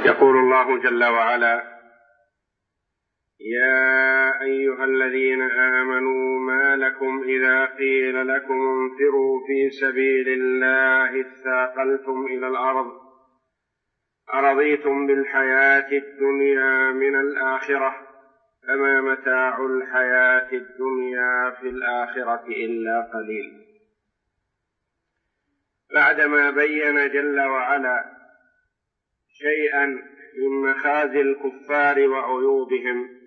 يقول الله جل وعلا: يا أيها الذين آمنوا ما لكم إذا قيل لكم انفروا في سبيل الله اثاقلتم إلى الأرض أرضيتم بالحياة الدنيا من الآخرة فما متاع الحياة الدنيا في الآخرة إلا قليل. بعدما بين جل وعلا شيئا من مخازي الكفار وعيوبهم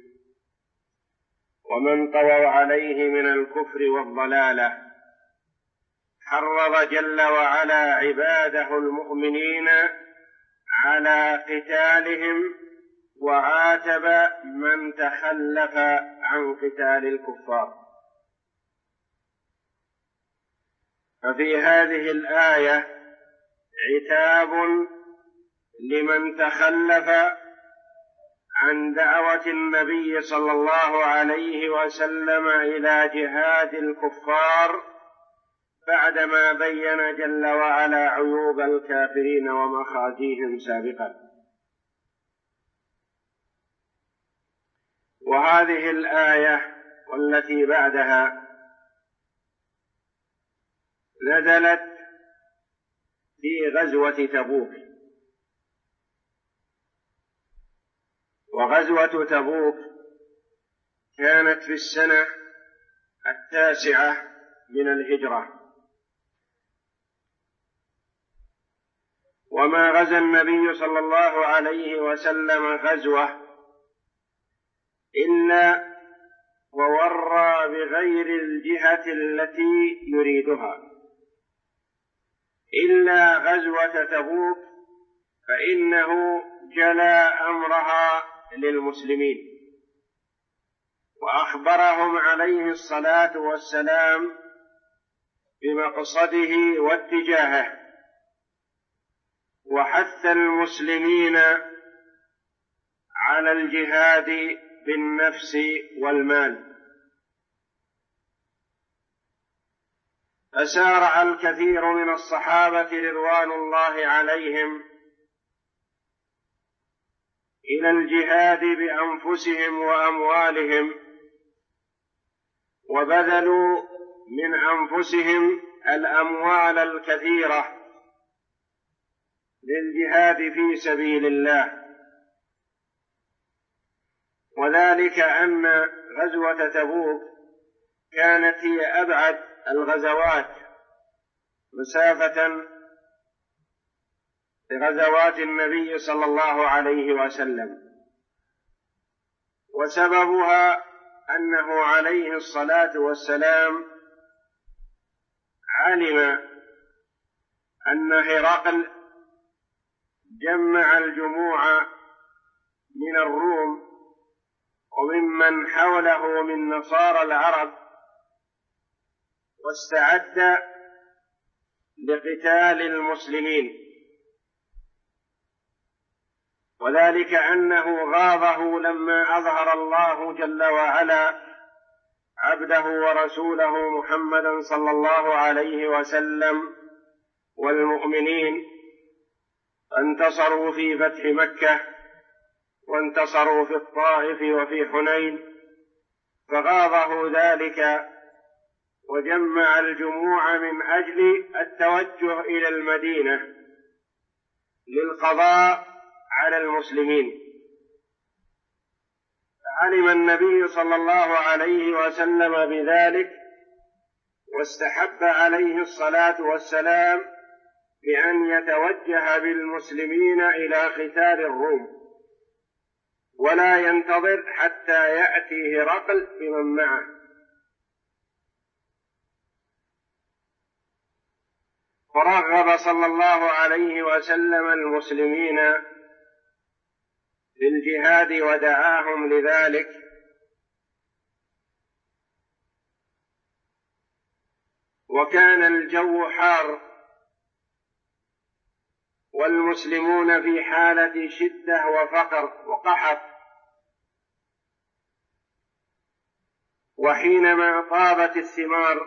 ومن طووا عليه من الكفر والضلالة، حرض جل وعلا عباده المؤمنين على قتالهم وعاتب من تخلف عن قتال الكفار. ففي هذه الآية عتاب لمن تخلف عن دعوة النبي صلى الله عليه وسلم إلى جهاد الكفار بعدما بين جل وعلا عيوب الكافرين ومخازيهم سابقا. وهذه الآية والتي بعدها نزلت في غزوة تبوك. وغزوة تبوك كانت في السنة 9 من الهجرة. وما غزا النبي صلى الله عليه وسلم غزوة إلا وورى بغير الجهة التي يريدها، إلا غزوة تبوك فإنه جلى أمرها للمسلمين وأخبرهم عليه الصلاة والسلام بمقصده واتجاهه، وحث المسلمين على الجهاد بالنفس والمال. فسارع الكثير من الصحابة رضوان الله عليهم إلى الجهاد بأنفسهم وأموالهم، وبذلوا من أنفسهم الأموال الكثيرة للجهاد في سبيل الله. وذلك أن غزوة تبوك كانت هي أبعد الغزوات مسافة لغزوات النبي صلى الله عليه وسلم، وسببها أنه عليه الصلاة والسلام علم أن هرقل جمع الجموع من الروم وممن حوله من نصارى العرب واستعد لقتال المسلمين، وذلك أنه غاضه لما أظهر الله جل وعلا عبده ورسوله محمدا صلى الله عليه وسلم والمؤمنين، انتصروا في فتح مكة وانتصروا في الطائف وفي حنين، فغاضه ذلك وجمع الجموع من أجل التوجه إلى المدينة للقضاء على المسلمين. علم النبي صلى الله عليه وسلم بذلك واستحب عليه الصلاة والسلام بأن يتوجه بالمسلمين إلى قتال الروم ولا ينتظر حتى يأتي هرقل بمن معه. فرغب صلى الله عليه وسلم المسلمين في الجهاد ودعاهم لذلك، وكان الجو حار والمسلمون في حالة شدة وفقر وقحط، وحينما طابت الثمار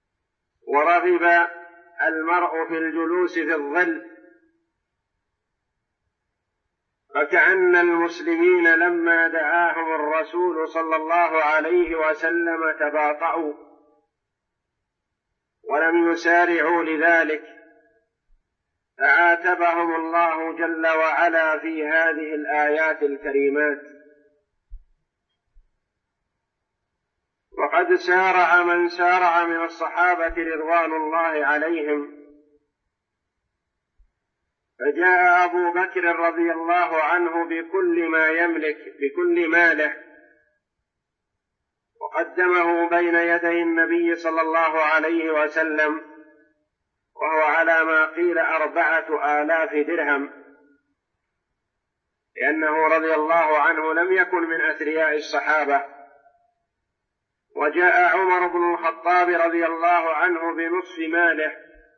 ورغب المرء في الجلوس في الظل فكأن المسلمين لما دعاهم الرسول صلى الله عليه وسلم تباطؤوا ولم يسارعوا لذلك، فعاتبهم الله جل وعلا في هذه الآيات الكريمات. وقد سارع من سارع من الصحابة رضوان الله عليهم، فجاء أبو بكر رضي الله عنه بكل ما يملك بكل ماله وقدمه بين يدي النبي صلى الله عليه وسلم، وهو على ما قيل 4000 درهم، لأنه رضي الله عنه لم يكن من أثرياء الصحابة. وجاء عمر بن الخطاب رضي الله عنه بنصف ماله،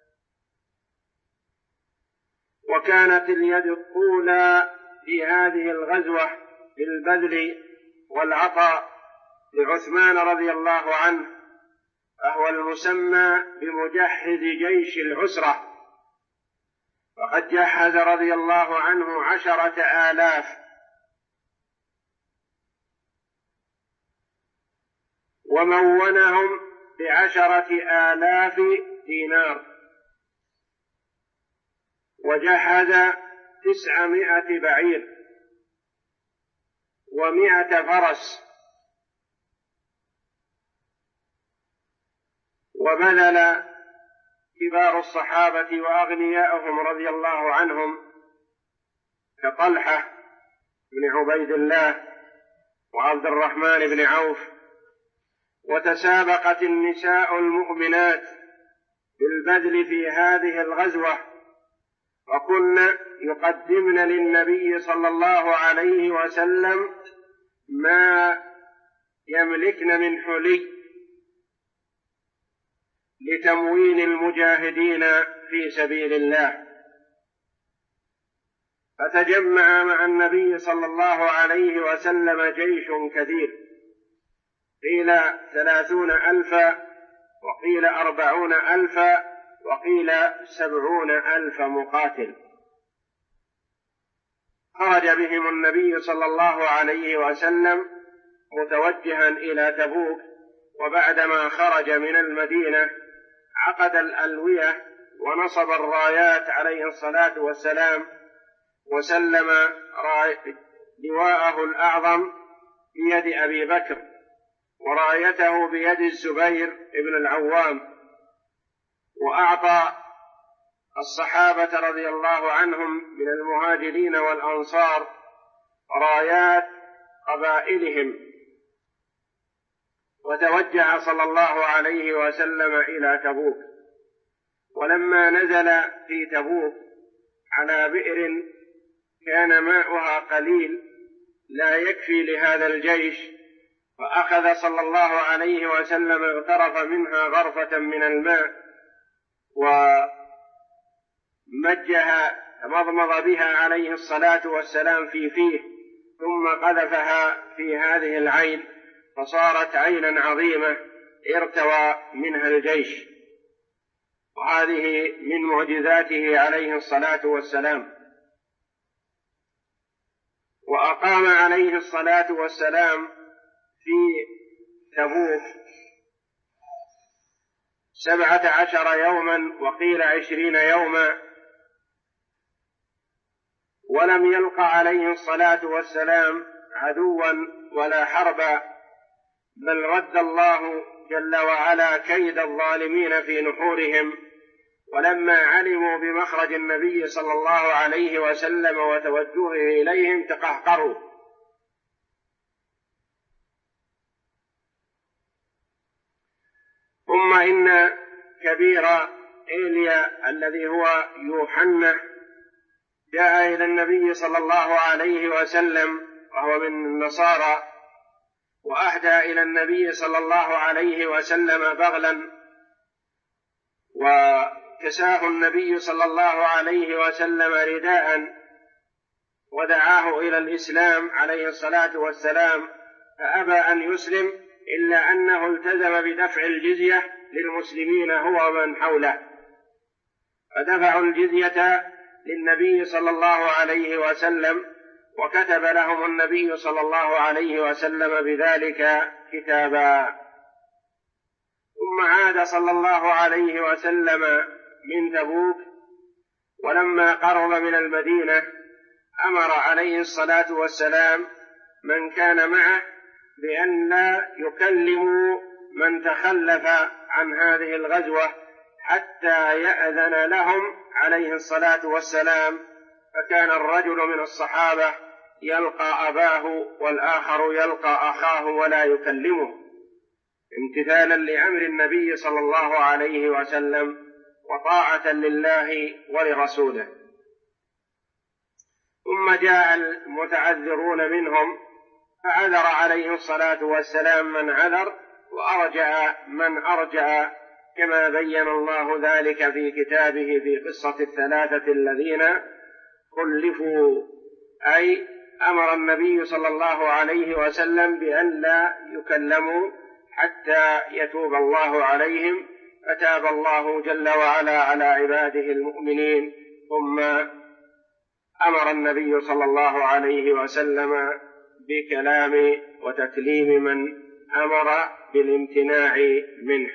وكانت اليد الطولى في هذه الغزوة بالبذل والعطاء لعثمان رضي الله عنه، فهو المسمى بمجهز جيش العسرة، وقد جهز رضي الله عنه 10,000 ومونهم ب10,000 دينار، وجهز 900 بعير و100 فرس، وبذل كبار الصحابة وأغنياءهم رضي الله عنهم كطلحة بن عبيد الله وعبد الرحمن بن عوف. وتسابقت النساء المؤمنات بالبذل في هذه الغزوة، وكن يقدمن للنبي صلى الله عليه وسلم ما يملكن من حلي لتموين المجاهدين في سبيل الله. فتجمع مع النبي صلى الله عليه وسلم جيش كثير، قيل 30,000 وقيل 40,000 وقيل 70,000 مقاتل. خرج بهم النبي صلى الله عليه وسلم متوجها إلى تبوك، وبعدما خرج من المدينة عقد الألوية ونصب الرايات عليه الصلاة والسلام، وسلم لواءه الأعظم بيد أبي بكر، ورايته بيد الزبير بن العوام، وأعطى الصحابة رضي الله عنهم من المهاجرين والأنصار رايات قبائلهم. وتوجه صلى الله عليه وسلم إلى تبوك. ولما نزل في تبوك على بئر كان ماؤها قليل لا يكفي لهذا الجيش، فأخذ صلى الله عليه وسلم اغترف منها غرفة من الماء ومجها مضمض بها عليه الصلاة والسلام في فيه، ثم قذفها في هذه العين، فصارت عينا عظيمة ارتوى منها الجيش. وهذه من معجزاته عليه الصلاة والسلام. وأقام عليه الصلاة والسلام في تبوك 17 يوما وقيل 20 يوما، ولم يلق عليه الصلاة والسلام عدوا ولا حربا، بل رد الله جل وعلا كيد الظالمين في نحورهم. ولما علموا بمخرج النبي صلى الله عليه وسلم وتوجهه إليهم تقهقروا. ثم إن كبير إيليا الذي هو يوحنا جاء إلى النبي صلى الله عليه وسلم وهو من النصارى، وأهدى إلى النبي صلى الله عليه وسلم بغلا، وكساه النبي صلى الله عليه وسلم رداء، ودعاه إلى الإسلام عليه الصلاة والسلام، فأبى أن يسلم إلا أنه التزم بدفع الجزية للمسلمين هو ومن حوله، فدفعوا الجزية للنبي صلى الله عليه وسلم، وكتب لهم النبي صلى الله عليه وسلم بذلك كتابا. ثم عاد صلى الله عليه وسلم من تبوك، ولما قرب من المدينة أمر عليه الصلاة والسلام من كان معه بأن لا يكلموا من تخلف عن هذه الغزوة حتى يأذن لهم عليه الصلاة والسلام. فكان الرجل من الصحابة يلقى أباه والآخر يلقى أخاه ولا يكلمه، امتثالا لأمر النبي صلى الله عليه وسلم وطاعة لله ولرسوله. ثم جاء المتعذرون منهم فعذر عليه الصلاة والسلام من عذر وأرجع من أرجع، كما بين الله ذلك في كتابه في قصة الثلاثة الذين خلفوا، أي أمر النبي صلى الله عليه وسلم بأن لا يكلموا حتى يتوب الله عليهم، فتاب الله جل وعلا على عباده المؤمنين. ثم أمر النبي صلى الله عليه وسلم بكلام وتكليم من أمر بالامتناع منه.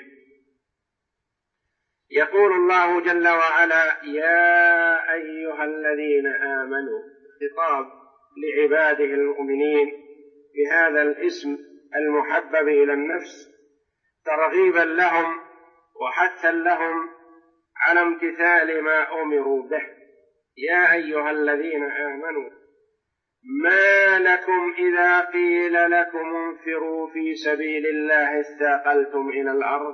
يقول الله جل وعلا: يا أيها الذين آمنوا، خطاب لعباده المؤمنين بهذا الاسم المحبب إلى النفس، ترغيبا لهم وحثا لهم على امتثال ما أمروا به. يا أيها الذين آمنوا، ما لكم إذا قيل لكم انفروا في سبيل الله اثاقلتم إلى الأرض؟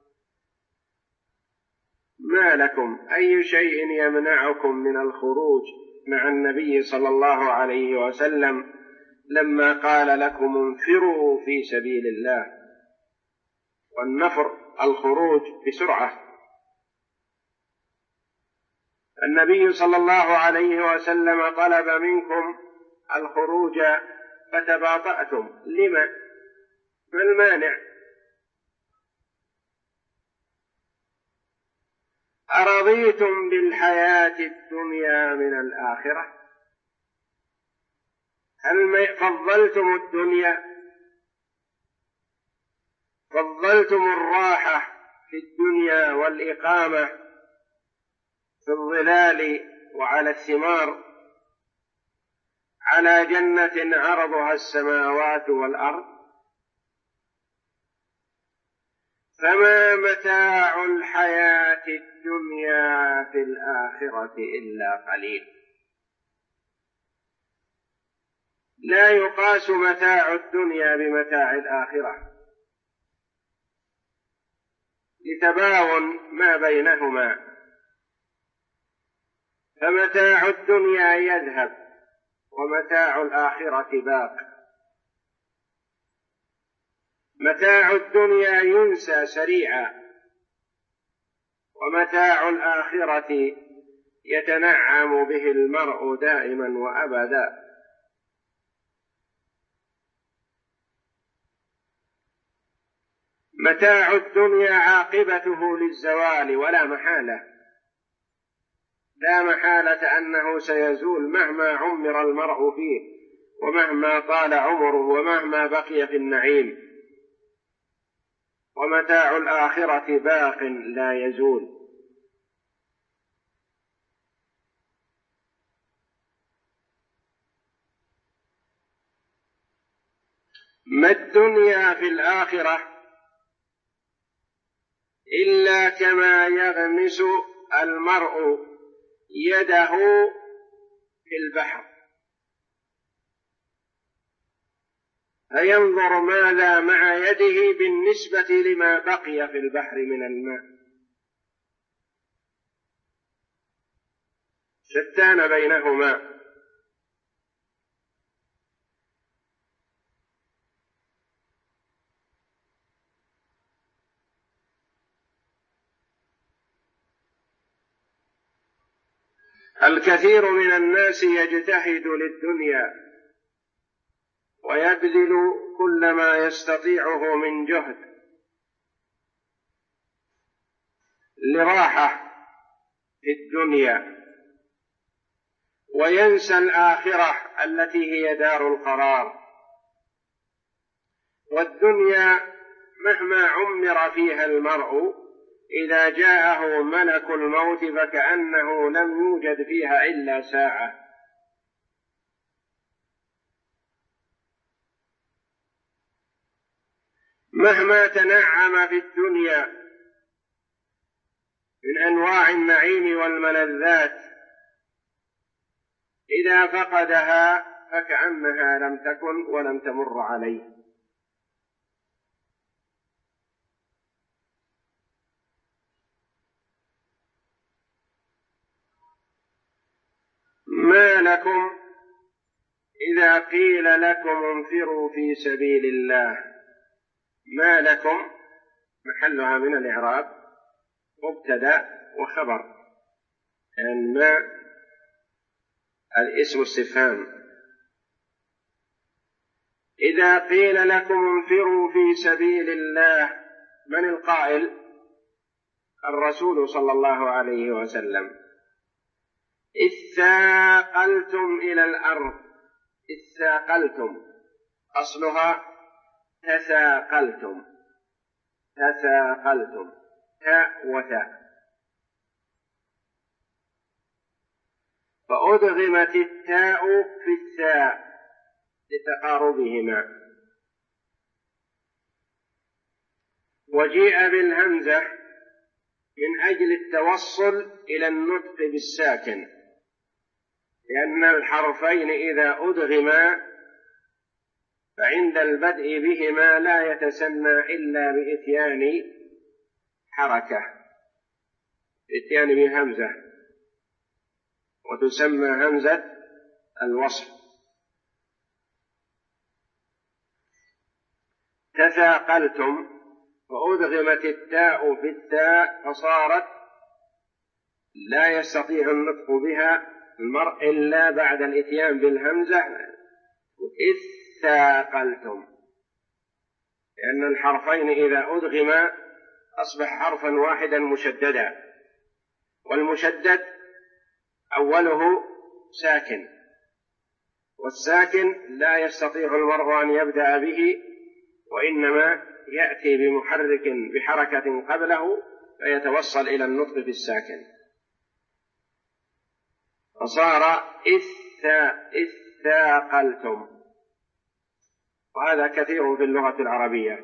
ما لكم، أي شيء يمنعكم من الخروج مع النبي صلى الله عليه وسلم لما قال لكم انفروا في سبيل الله؟ والنفر الخروج بسرعة. النبي صلى الله عليه وسلم طلب منكم الخروج فتباطأتم، لما؟ ما المانع؟ أرضيتم بالحياة الدنيا من الآخرة؟ هل فضلتم الدنيا؟ فضلتم الراحة في الدنيا والإقامة في الظلال وعلى الثمار على جنة عرضها السماوات والأرض؟ فما متاع الحياة الدنيا في الآخرة إلا قليل. لا يقاس متاع الدنيا بمتاع الآخرة لتباين ما بينهما، فمتاع الدنيا يذهب ومتاع الآخرة باق. متاع الدنيا ينسى سريعا، ومتاع الآخرة يتنعم به المرء دائما وأبدا. متاع الدنيا عاقبته للزوال ولا محالة، لا محالة أنه سيزول مهما عمر المرء فيه ومهما طال عمره ومهما بقي في النعيم. ومتاع الآخرة باق لا يزول. ما الدنيا في الآخرة إلا كما يغمس المرء يده في البحر فينظر ماذا مع يده بالنسبة لما بقي في البحر من الماء. شتان بينهما. الكثير من الناس يجتهد للدنيا ويبذل كل ما يستطيعه من جهد لراحة في الدنيا، وينسى الآخرة التي هي دار القرار. والدنيا مهما عمر فيها المرء إذا جاءه ملك الموت فكأنه لم يوجد فيها إلا ساعة. مهما تنعم في الدنيا من أنواع النعيم والملذات إذا فقدها فكأنها لم تكن ولم تمر عليه. ما لكم إذا قيل لكم انفروا في سبيل الله. ما لكم محلها من الإعراب مبتدأ وخبر، يعني ما الاسم استفهام. إذا قيل لكم انفروا في سبيل الله، من القائل؟ الرسول صلى الله عليه وسلم. اثاقلتم إلى الأرض. اثاقلتم أصلها تثاقلتم. تثاقلتم تاء وتاء، فأدغمت التاء في الثاء لتقاربهما، وجيء بالهمزة من أجل التوصل إلى النطق بالساكن، لأن الحرفين إذا أدغما فعند البدء بهما لا يتسنى إلا بإتيان حركة، إتيان بهمزة، وتسمى همزة الوصل. تثاقلتم وأدغمت التاء في التاء فصارت لا يستطيع النطق بها المرء إلا بعد الإتيان بالهمزة. إذ ثاقلتم، لأن الحرفين إذا أدغما أصبح حرفا واحدا مشددا، والمشدد أوله ساكن، والساكن لا يستطيع المرء أن يبدأ به، وإنما يأتي بمحرك بحركة قبله فيتوصل إلى النطق بالساكن، فصار إذ ثاقلتم، وهذا كثير في اللغة العربية.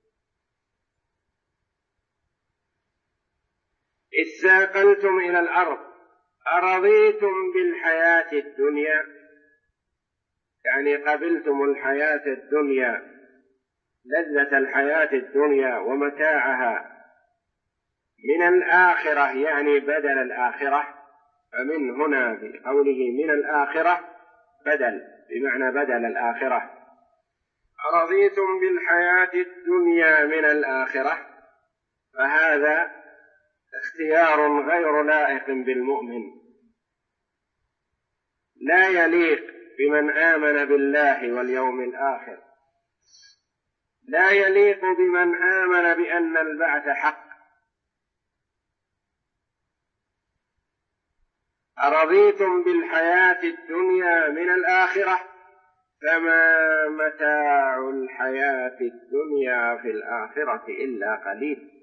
إذ ثاقلتم إلى الأرض أرضيتم بالحياة الدنيا، يعني قبلتم الحياة الدنيا، لذة الحياة الدنيا ومتاعها من الآخرة، يعني بدل الآخرة، فمن هنا بقوله من الآخرة بدل بمعنى بدل الآخرة. أرضيتم بالحياة الدنيا من الآخرة، فهذا اختيار غير لائق بالمؤمن، لا يليق بمن آمن بالله واليوم الآخر، لا يليق بمن آمن بأن البعث حق. أرضيتم بالحياة الدنيا من الآخرة، فما متاع الحياة الدنيا في الآخرة إلا قليل.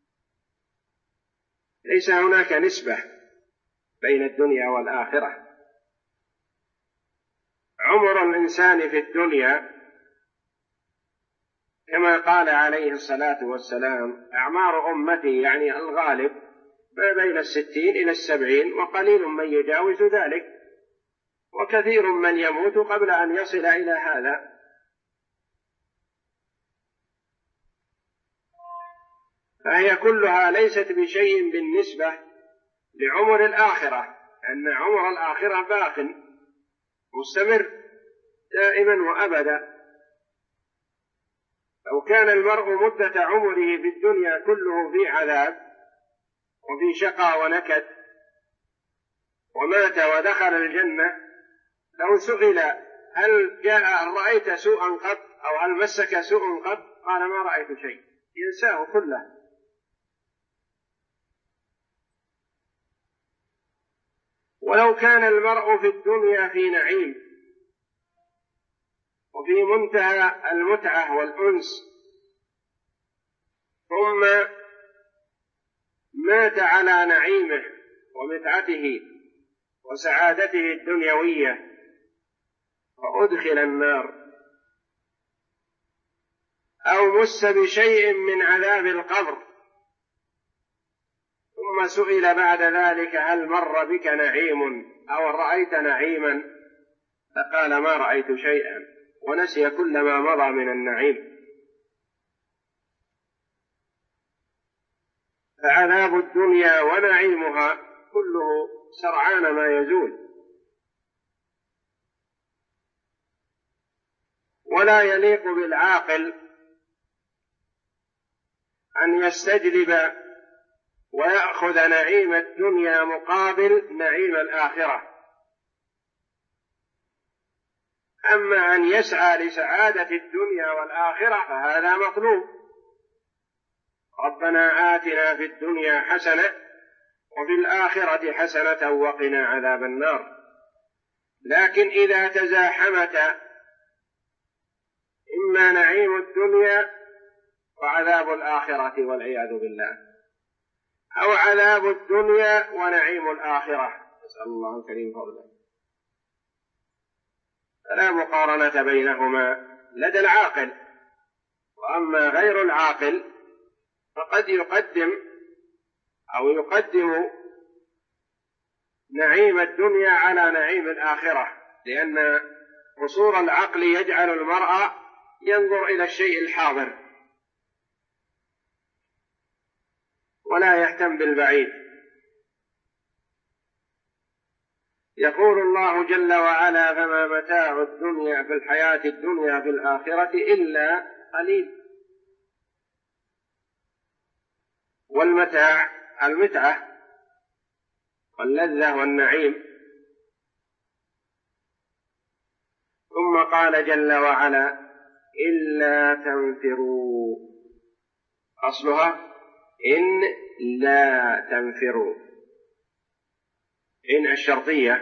ليس هناك نسبة بين الدنيا والآخرة. عمر الإنسان في الدنيا كما قال عليه الصلاة والسلام: أعمار أمتي، يعني الغالب ما بين 60 إلى 70، وقليل من يجاوز ذلك، وكثير من يموت قبل أن يصل إلى هذا. فهي كلها ليست بشيء بالنسبة لعمر الآخرة، أن عمر الآخرة باق مستمر دائما وأبدا. لو كان المرء مدة عمره في الدنيا كله في عذاب وفي شقى ونكد ومات ودخل الجنة، لو سئل هل رأيت سوءا قط أو هل مسك سوء قط، قال ما رأيت شيء، ينساه كله. ولو كان المرء في الدنيا في نعيم وفي منتهى المتعة والأنس ثم مات على نعيمه ومتعته وسعادته الدنيوية فأدخل النار أو مس بشيء من عذاب القبر ثم سئل بعد ذلك هل مر بك نعيم أو رأيت نعيما فقال ما رأيت شيئا ونسي كل ما مضى من النعيم. فعذاب الدنيا ونعيمها كله سرعان ما يزول، ولا يليق بالعاقل أن يستجلب ويأخذ نعيم الدنيا مقابل نعيم الآخرة. أما أن يسعى لسعادة الدنيا والآخرة فهذا مطلوب. ربنا آتنا في الدنيا حسنة وفي الآخرة حسنة وقنا عذاب النار. لكن إذا تزاحمت إما نعيم الدنيا وعذاب الآخرة والعياذ بالله، أو عذاب الدنيا ونعيم الآخرة، نسأل الله الكريم فضله، فلا مقارنة بينهما لدى العاقل. وأما غير العاقل فقد يقدم نعيم الدنيا على نعيم الآخرة، لأن قصور العقل يجعل المرء ينظر إلى الشيء الحاضر ولا يهتم بالبعيد. يقول الله جل وعلا فما متاع الدنيا في الحياة الدنيا في الآخرة إلا قليل. والمتاع المتعة واللذة والنعيم. ثم قال جل وعلا إلا تنفروا، أصلها إن لا تنفروا، إن الشرطية،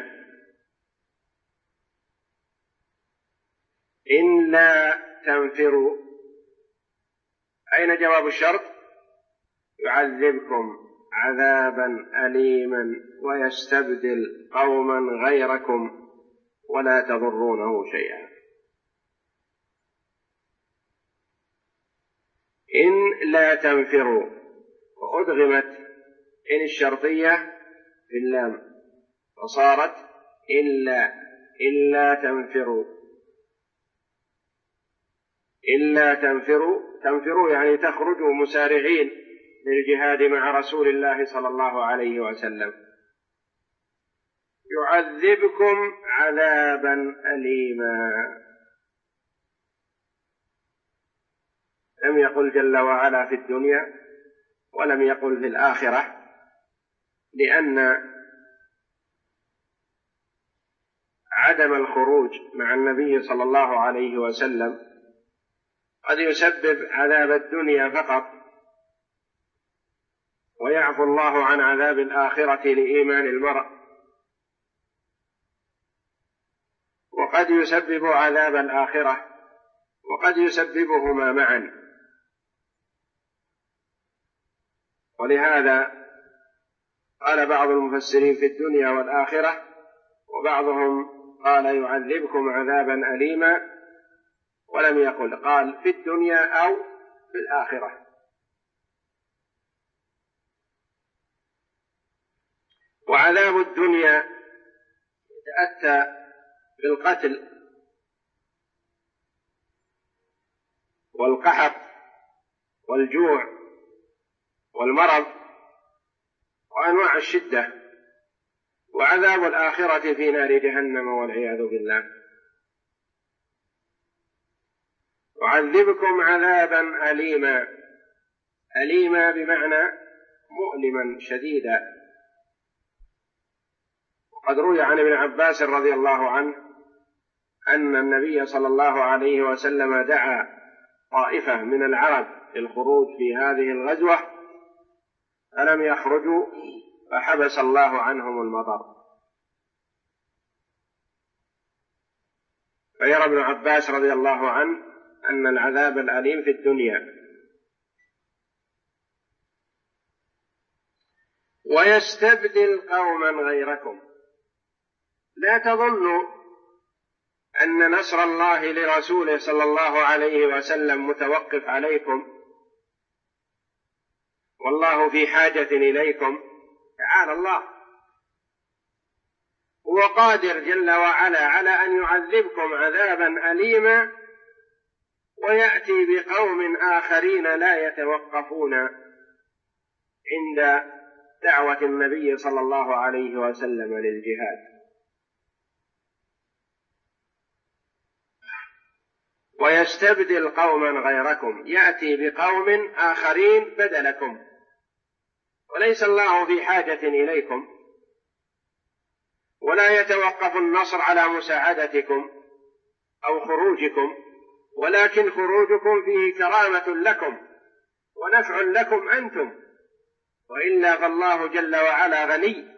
إن لا تنفروا. أين جواب الشرط؟ يعذبكم عذابا أليما ويستبدل قوما غيركم ولا تضرونه شيئا. إن لا تنفروا، وأدغمت إن الشرطية في اللام فصارت إلا تنفروا. إلا تنفروا يعني تخرجوا مسارعين للجهاد مع رسول الله صلى الله عليه وسلم. يعذبكم عذابا أليما. لم يقل جل وعلا في الدنيا ولم يقل في الآخرة، لأن عدم الخروج مع النبي صلى الله عليه وسلم قد يسبب عذاب الدنيا فقط، ويعفو الله عن عذاب الآخرة لإيمان المرء، وقد يسبب عذاب الآخرة وقد يسببهما معا. ولهذا قال بعض المفسرين في الدنيا والآخرة، وبعضهم قال يعذبكم عذابا أليما، ولم يقل، قال في الدنيا أو في الآخرة. وعذاب الدنيا يتأتى بالقتل والقحط والجوع والمرض وأنواع الشدة. وعذاب الآخرة في نار جهنم والعياذ بالله. يعذبكم عذابا أليما، أليما بمعنى مؤلما شديدا. وقد روي عن ابن عباس رضي الله عنه أن النبي صلى الله عليه وسلم دعا طائفة من العرب للخروج في هذه الغزوة فلم يخرجوا، فحبس الله عنهم المطر. فيرى ابن عباس رضي الله عنه أن العذاب الأليم في الدنيا. ويستبدل قوما غيركم. لا تظنوا أن نصر الله لرسوله صلى الله عليه وسلم متوقف عليكم والله في حاجة إليكم. تعالى الله، هو قادر جل وعلا على أن يعذبكم عذابا أليما ويأتي بقوم آخرين لا يتوقفون عند دعوة النبي صلى الله عليه وسلم للجهاد. ويستبدل قوما غيركم، يأتي بقوم آخرين بدلكم، وليس الله في حاجة إليكم، ولا يتوقف النصر على مساعدتكم أو خروجكم، ولكن خروجكم فيه كرامة لكم ونفع لكم أنتم، وإلا فالله جل وعلا غني.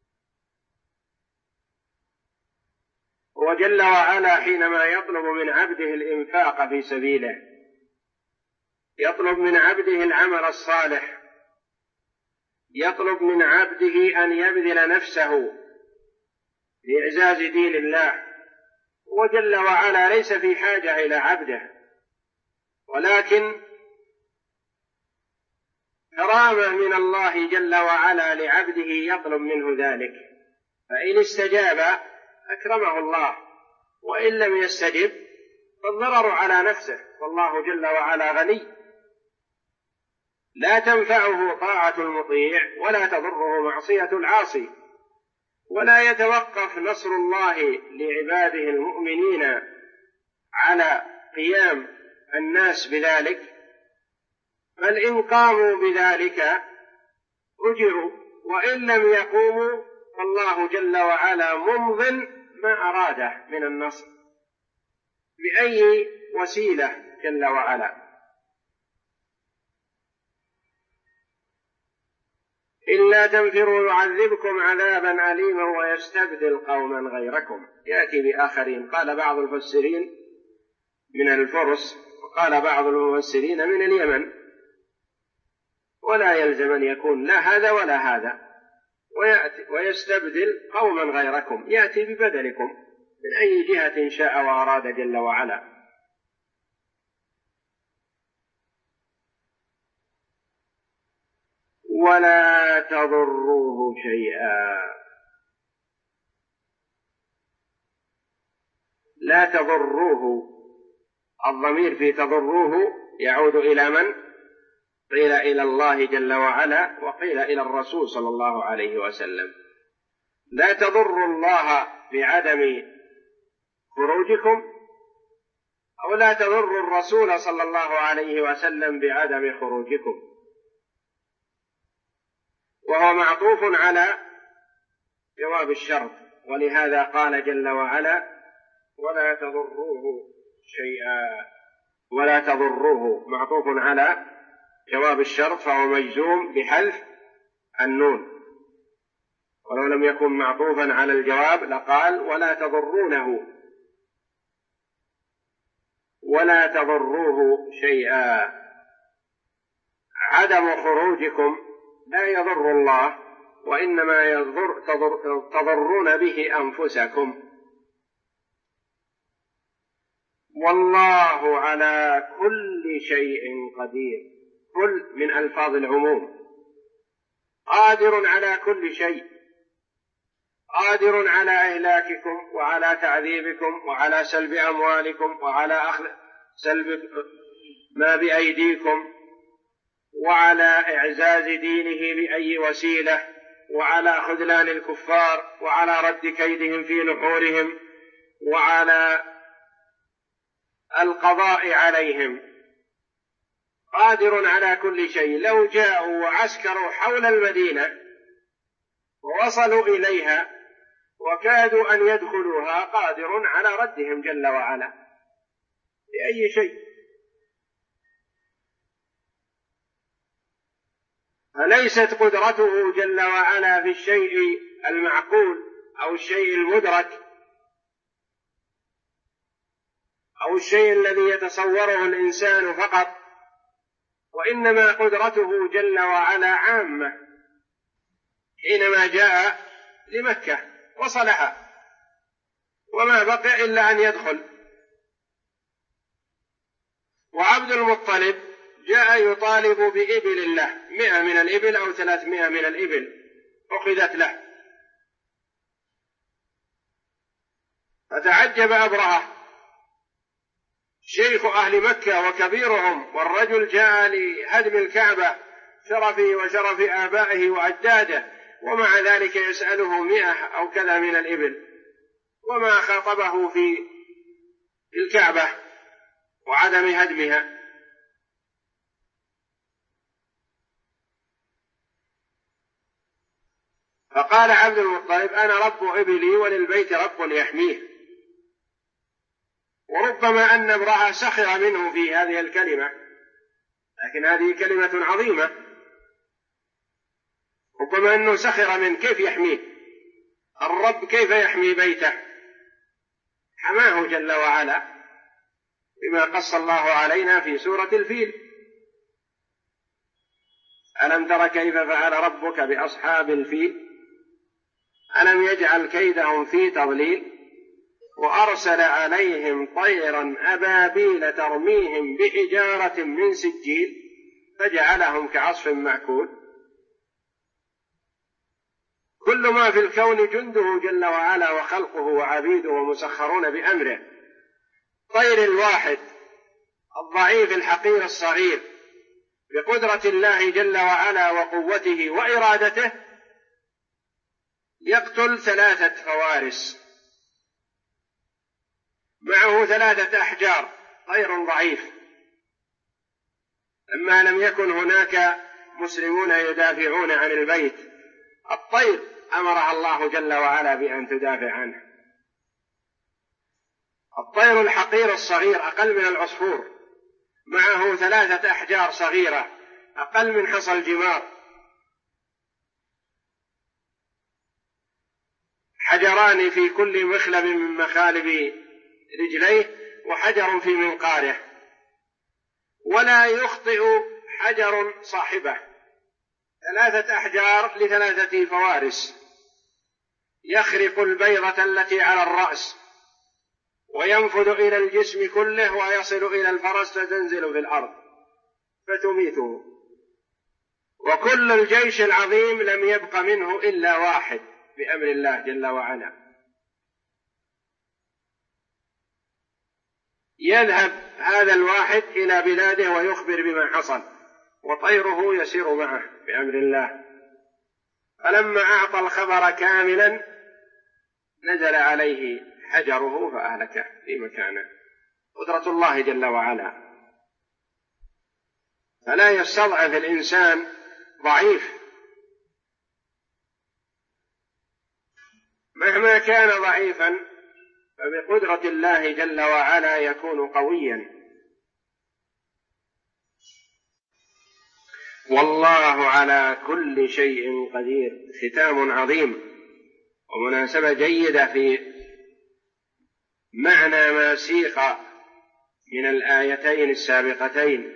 وجل وعلا حينما يطلب من عبده الإنفاق في سبيله، يطلب من عبده العمل الصالح، يطلب من عبده أن يبذل نفسه لإعزاز دين الله، وجل وعلا ليس في حاجة إلى عبده، ولكن كرامة من الله جل وعلا لعبده يطلب منه ذلك، فإن استجاب أكرمه الله، وإن لم يستجب فالضرر على نفسه، والله جل وعلا غني لا تنفعه طاعة المطيع ولا تضره معصية العاصي. ولا يتوقف نصر الله لعباده المؤمنين على قيام الناس بذلك، بل إن قاموا بذلك أجروا، وإن لم يقوموا فالله جل وعلا ممضٍ ما أراده من النصر بأي وسيلة جل وعلا. إلا تنفروا يعذبكم عذابا أليما ويستبدل قوما غيركم، يأتي بآخرين. قال بعض المفسرين من الفرس، وقال بعض المفسرين من اليمن، ولا يلزم أن يكون لا هذا ولا هذا. ويستبدل قوما غيركم، يأتي ببدلكم من أي جهة شاء وأراد جل وعلا. ولا تضروه شيئا. لا تضروه، الضمير في تضروه يعود إلى من؟ قيل إلى الله جل وعلا، وقيل إلى الرسول صلى الله عليه وسلم. لا تضروا الله بعدم خروجكم، أو لا تضروا الرسول صلى الله عليه وسلم بعدم خروجكم، وهو معطوف على جواب الشرط، ولهذا قال جل وعلا ولا تضروه شيئا. ولا تضروه معطوف على جواب الشرط، فهو مجزوم بحذف النون، ولو لم يكن معطوفا على الجواب لقال ولا تضرونه. ولا تضروه شيئا، عدم خروجكم لا يضر الله، وإنما تضرون به أنفسكم. والله على كل شيء قدير. كل من ألفاظ العموم، قادر على كل شيء، قادر على إهلاككم وعلى تعذيبكم وعلى سلب أموالكم وعلى سلب ما بأيديكم، وعلى إعزاز دينه بأي وسيلة، وعلى خذلان الكفار، وعلى رد كيدهم في نحورهم، وعلى القضاء عليهم. قادر على كل شيء. لو جاءوا وعسكروا حول المدينة ووصلوا إليها وكادوا أن يدخلوها، قادر على ردهم جل وعلا بأي شيء. فليست قدرته جل وعلا في الشيء المعقول أو الشيء المدرك، أو الشيء الذي يتصوره الإنسان فقط، وإنما قدرته جل وعلا عامة. حينما جاء لمكة وصلها وما بقي إلا أن يدخل. وعبد المطلب جاء يطالب بإبل الله، 100 من الإبل أو 300 من الإبل أخذت له، فتعجب أبرهة شيخ أهل مكة وكبيرهم، والرجل جاء لهدم الكعبة شرفه وشرف آبائه وأجداده، ومع ذلك يسأله 100 أو كذا من الإبل، وما خاطبه في الكعبة وعدم هدمها. فقال عبد المطلب: أنا رب إبلي وللبيت رب يحميه. وربما أن امرأة سخر منه في هذه الكلمة، لكن هذه كلمة عظيمة. ربما أنه سخر منه، كيف يحميه؟ الرب كيف يحمي بيته؟ حماه جل وعلا بما قص الله علينا في سورة الفيل: ألم تر كيف فعل ربك بأصحاب الفيل ألم يجعل كيدهم في تضليل وأرسل عليهم طيرا أبابيل ترميهم بحجارة من سجيل فجعلهم كعصف مأكول. كل ما في الكون جنده جل وعلا وخلقه وعبيده ومسخرون بأمره. طير الواحد الضعيف الحقير الصغير بقدرة الله جل وعلا وقوته وإرادته يقتل 3 فوارس، معه 3 أحجار، طير ضعيف، لما لم يكن هناك مسلمون يدافعون عن البيت. الطير أمرها الله جل وعلا بأن تدافع عنه. الطير الحقير الصغير أقل من العصفور، معه 3 أحجار صغيرة أقل من حصى الجمار، حجران في كل مخلب من مخالب رجليه وحجر في منقاره، ولا يخطئ حجر صاحبه. 3 أحجار ل3 فوارس، يخرق البيضة التي على الرأس وينفذ إلى الجسم كله ويصل إلى الفرس فتنزل في الأرض فتميته. وكل الجيش العظيم لم يبق منه إلا واحد بأمر الله جل وعلا. يذهب هذا الواحد إلى بلاده ويخبر بما حصل، وطيره يسير معه بأمر الله. فلما أعطى الخبر كاملا نزل عليه حجره فأهلكه في مكانه. قدرة الله جل وعلا. فلا يستضعف الإنسان ضعيف مهما كان ضعيفا، فبقدرة الله جل وعلا يكون قويا. والله على كل شيء قدير. ختام عظيم ومناسبة جيدة في معنى ما سيق من الآيتين السابقتين.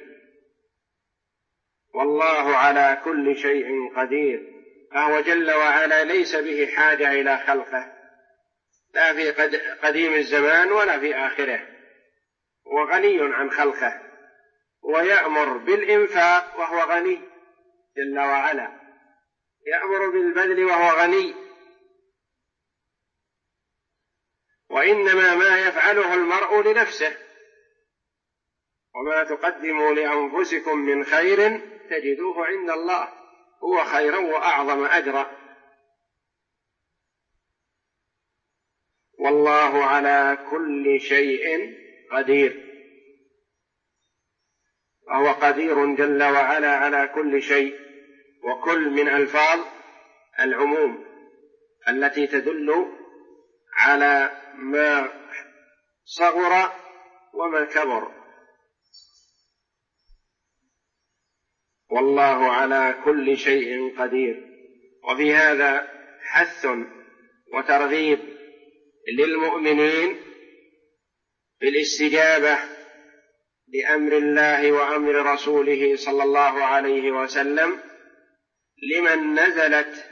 والله على كل شيء قدير، فهو جل وعلا ليس به حاجة إلى خلقه، لا في قديم الزمان ولا في آخره، وغني عن خلقه، ويأمر بالإنفاق وهو غني جل وعلا، يأمر بالبذل وهو غني. وإنما ما يفعله المرء لنفسه، وما تقدموا لأنفسكم من خير تجدوه عند الله هو خيرا وأعظم أجرا. والله على كل شيء قدير، وهو قدير جل وعلا على كل شيء. وكل من ألفاظ العموم التي تدل على ما صغر وما كبر. والله على كل شيء قدير. وفي هذا حث وترغيب للمؤمنين بالاستجابة لأمر الله وأمر رسوله صلى الله عليه وسلم لمن نزلت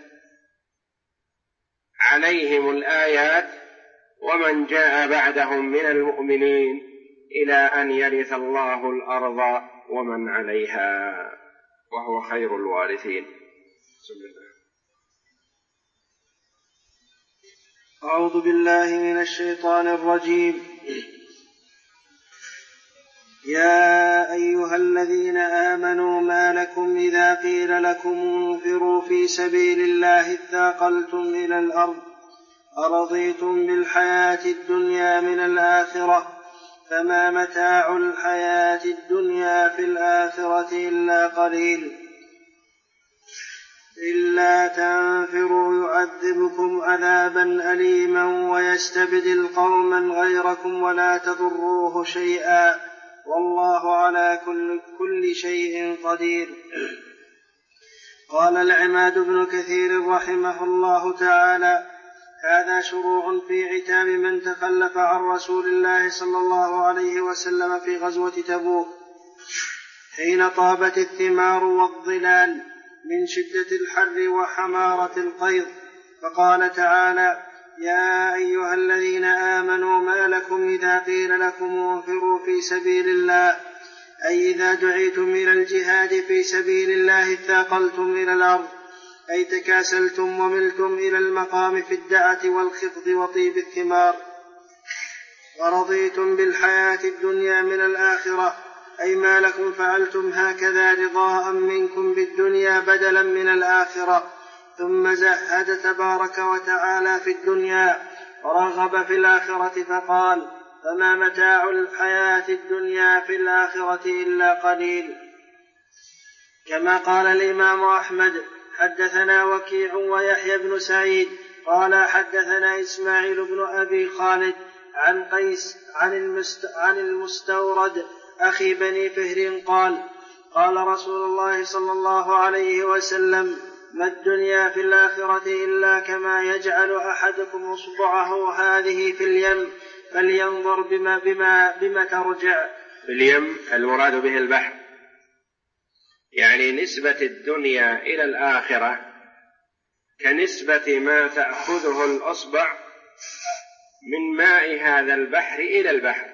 عليهم الآيات ومن جاء بعدهم من المؤمنين إلى أن يرث الله الأرض ومن عليها وهو خير الوارثين. أعوذ بالله من الشيطان الرجيم. يا أيها الذين آمنوا ما لكم إذا قيل لكم انفروا في سبيل الله اثاقلتم إلى الأرض أرضيتم بالحياة الدنيا من الآخرة فما متاع الحياة الدنيا في الآخرة إلا قليل إلا تنفروا يعذبكم عذابا أليما ويستبدل قوما غيركم ولا تضروه شيئا والله على كل شيء قدير. قال العماد بن كثير رحمه الله تعالى: هذا شروع في عتاب من تخلف عن رسول الله صلى الله عليه وسلم في غزوة تبوك حين طابت الثمار والظلال من شدة الحر وحمارة القيظ، فقال تعالى: يا أيها الذين آمنوا ما لكم إذا قيل لكم انفروا في سبيل الله، أي إذا دعيتم إلى الجهاد في سبيل الله اثاقلتم إلى الأرض، أي تكاسلتم وملتم إلى المقام في الدعة والخفض وطيب الثمار، ورضيتم بالحياة الدنيا من الآخرة، أي ما لكم فعلتم هكذا رضاء منكم بالدنيا بدلا من الآخرة، ثم زهد تبارك وتعالى في الدنيا ورغب في الآخرة فقال: فما متاع الحياة الدنيا في الآخرة إلا قليل. كما قال الإمام أحمد: حدثنا وكيع ويحيى بن سعيد قال حدثنا إسماعيل بن أبي خالد عن قيس عن المستورد أخي بني فهر قال رسول الله صلى الله عليه وسلم: ما الدنيا في الآخرة إلا كما يجعل أحدكم أصبعه هذه في اليم فلينظر بما ترجع. في اليم المراد به البحر، يعني نسبة الدنيا إلى الآخرة كنسبة ما تأخذه الأصبع من ماء هذا البحر إلى البحر.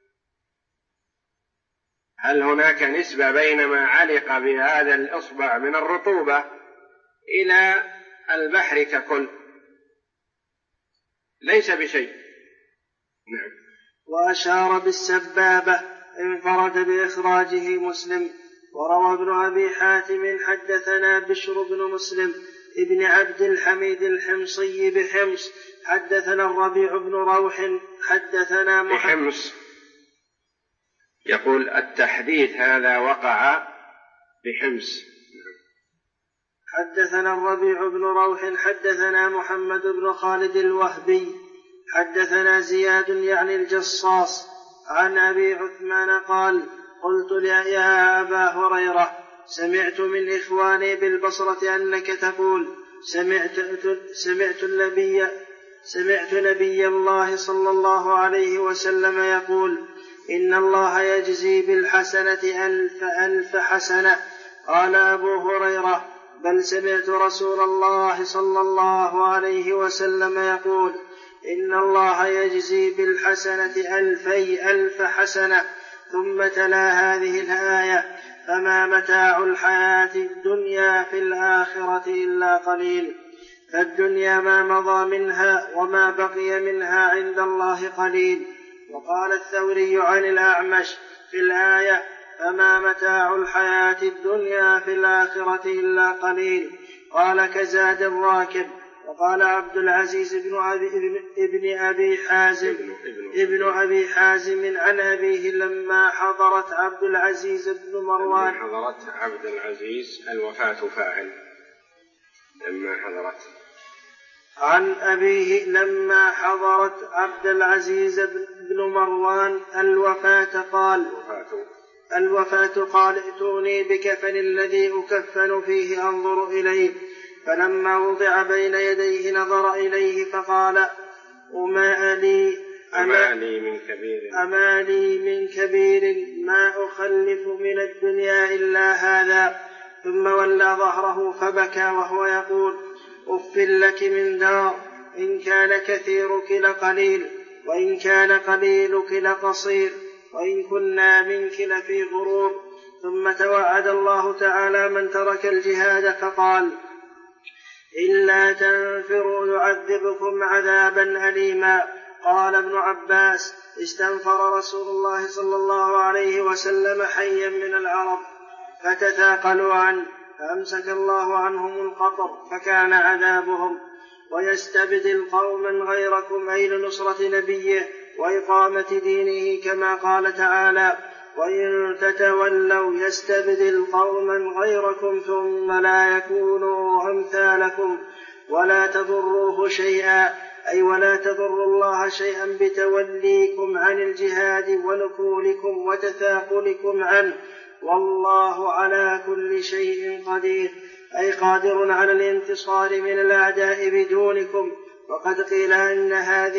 هل هناك نسبة بين ما علق بهذا الأصبع من الرطوبة إلى البحر ككل؟ ليس بشيء. نعم. وأشار بالسبابة انفرد بإخراجه مسلم. وروى ابن أبي حاتم حدثنا بشر بن مسلم ابن عبد الحميد الحمصي بحمص حدثنا الربيع بن روح حدثنا بحمص، يقول التحديث هذا وقع بحمص. حدثنا الربيع بن روح حدثنا محمد بن خالد الوهبي حدثنا زياد يعني الجصاص عن أبي عثمان قال: قلت يا أبا هريرة سمعت من إخواني بالبصرة أنك تقول: سمعت نبي الله صلى الله عليه وسلم يقول: إن الله يجزي بالحسنة ألف حسنة. قال أبو هريرة: بل سمعت رسول الله صلى الله عليه وسلم يقول: إن الله يجزي بالحسنة ألف حسنة. ثم تلا هذه الآية: فما متاع الحياة الدنيا في الآخرة إلا قليل. فالدنيا ما مضى منها وما بقي منها عند الله قليل. وقال الثوري عن الأعمش في الآية: فما متاع الحياة الدنيا في الآخرة إلا قليل. قال كزاد الراكب. وقال عبد العزيز ابن أبي حازم عن أبيه لما حضرت عبد العزيز بن مروان. حضرت عبد العزيز الوفاة فاعل. لما حضرت عن أبيه لما حضرت عبد العزيز بن مروان الوفاة قال: ائتوني بكفن الذي أكفن فيه أنظر إليه. فلما وضع بين يديه نظر إليه فقال: وما لي أمالي من كبير ما أخلف من الدنيا إلا هذا. ثم ولى ظهره فبكى وهو يقول: أف لك من دار، إن كان كثيرك لقليل، وإن كان قليلك لقصير، وإن كنا منك لفي غرور. ثم توعد الله تعالى من ترك الجهاد فقال: إلا تنفروا يعذبكم عذابا أليما. قال ابن عباس: استنفر رسول الله صلى الله عليه وسلم حيا من العرب فتثاقلوا عنه فأمسك الله عنهم القطر فكان عذابهم. ويستبدل قوما غيركم، أي لنصرة نبيه وإقامة دينه، كما قال تعالى: وإن تتولوا يستبدل قوما غيركم ثم لا يكونوا أمثالكم ولا تضروه شيئا، أي ولا تضروا الله شيئا بتوليكم عن الجهاد ونكولكم وتثاقلكم عنه، والله على كل شيء قدير، أي قادر على الانتصار من الأعداء بدونكم. وقد قيل إن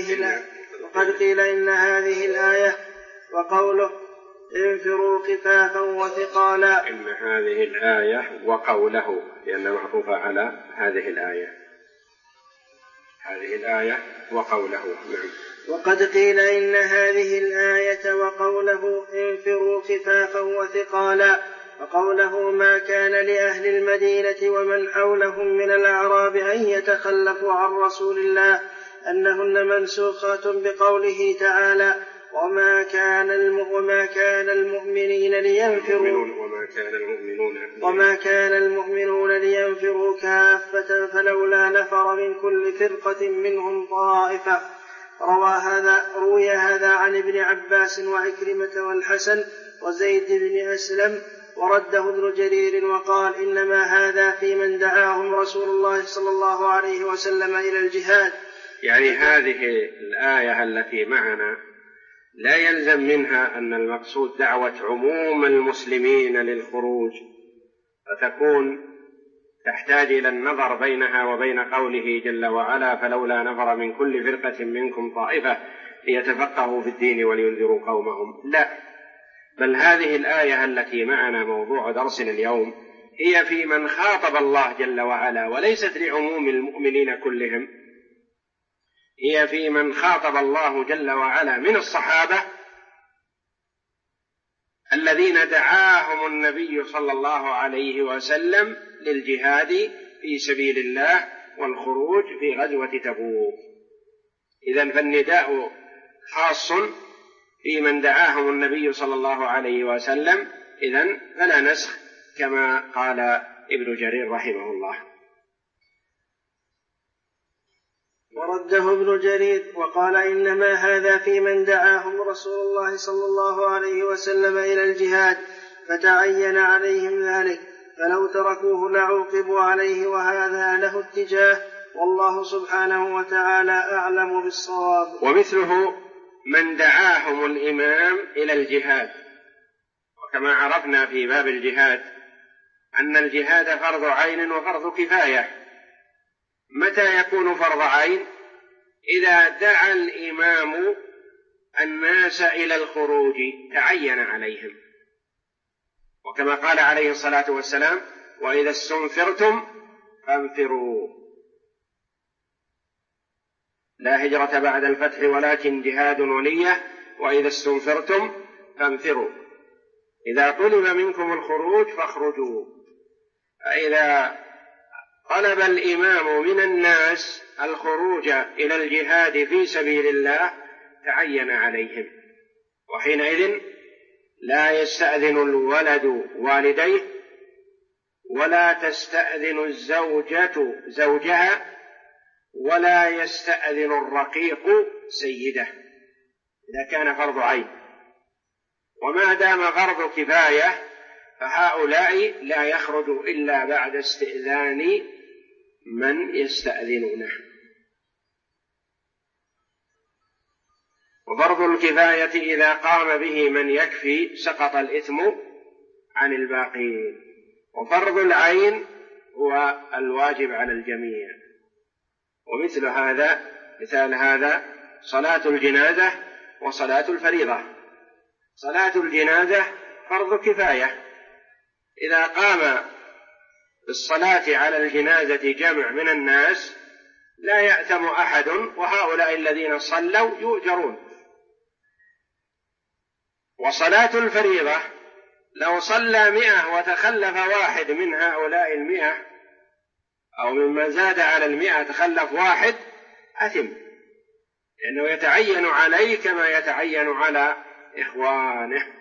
هذه الآية وقوله: انفروا خفافا وثقالا. إن هذه الآية وقوله، لأنها معطوفة على هذه الآية. هذه الآية وقوله. نعم. وقد قيل إن هذه الآية وقوله: انفروا خفافا وثقالا، وقوله: ما كان لأهل المدينة ومن حولهم من الأعراب أن يتخلفوا عن رسول الله، أنهن منسوخات بقوله تعالى: وما كان المؤمنون لينفروا كافة فلولا نفر من كل فرقة منهم طائفة. روي هذا عن ابن عباس وعكرمة والحسن وزيد بن أسلم، ورده ابن جرير وقال: إنما هذا في من دعاهم رسول الله صلى الله عليه وسلم إلى الجهاد. يعني هذه الآية التي معنا لا يلزم منها أن المقصود دعوة عموم المسلمين للخروج، فتكون تحتاج إلى النظر بينها وبين قوله جل وعلا: فلولا نفر من كل فرقة منكم طائفة ليتفقهوا في الدين ولينذروا قومهم. لا، بل هذه الآية التي معنا موضوع درسنا اليوم هي في من خاطب الله جل وعلا، وليست لعموم المؤمنين كلهم، هي في من خاطب الله جل وعلا من الصحابة الذين دعاهم النبي صلى الله عليه وسلم للجهاد في سبيل الله والخروج في غزوة تبوك. إذن فالنداء خاص في من دعاهم النبي صلى الله عليه وسلم، إذن فلا نسخ كما قال ابن جرير رحمه الله. ورده ابن جرير وقال: إنما هذا في من دعاهم رسول الله صلى الله عليه وسلم إلى الجهاد فتعين عليهم ذلك، فلو تركوه لعوقبوا عليه، وهذا له اتجاه، والله سبحانه وتعالى أعلم بالصواب. ومثله من دعاهم الإمام إلى الجهاد، وكما عرفنا في باب الجهاد أن الجهاد فرض عين وفرض كفاية. متى يكون فرض عين؟ إذا دعا الإمام الناس إلى الخروج تعين عليهم، وكما قال عليه الصلاة والسلام: وإذا استنفرتم فانفروا، لا هجرة بعد الفتح ولكن جهاد ونية، وإذا استنفرتم فانفروا، إذا طلب منكم الخروج فاخرجوا. فإذا طلب الإمام من الناس الخروج إلى الجهاد في سبيل الله تعين عليهم، وحينئذ لا يستأذن الولد والديه، ولا تستأذن الزوجة زوجها، ولا يستأذن الرقيق سيده إذا كان فرض عين. وما دام فرض كفاية فهؤلاء لا يخرجوا إلا بعد استئذان من يستأذنونه. وفرض الكفاية إذا قام به من يكفي سقط الإثم عن الباقين، وفرض العين هو الواجب على الجميع. ومثال هذا صلاة الجنازة وصلاة الفريضة. صلاة الجنازة فرض كفاية، إذا قام بالصلاة على الجنازة جمع من الناس لا يأثم أحد، وهؤلاء الذين صلوا يؤجرون. وصلاة الفريضة لو صلى 100 وتخلف واحد من هؤلاء 100 أو ممن زاد على 100 تخلف واحد أثم، لأنه يتعين عليه كما يتعين على إخوانه.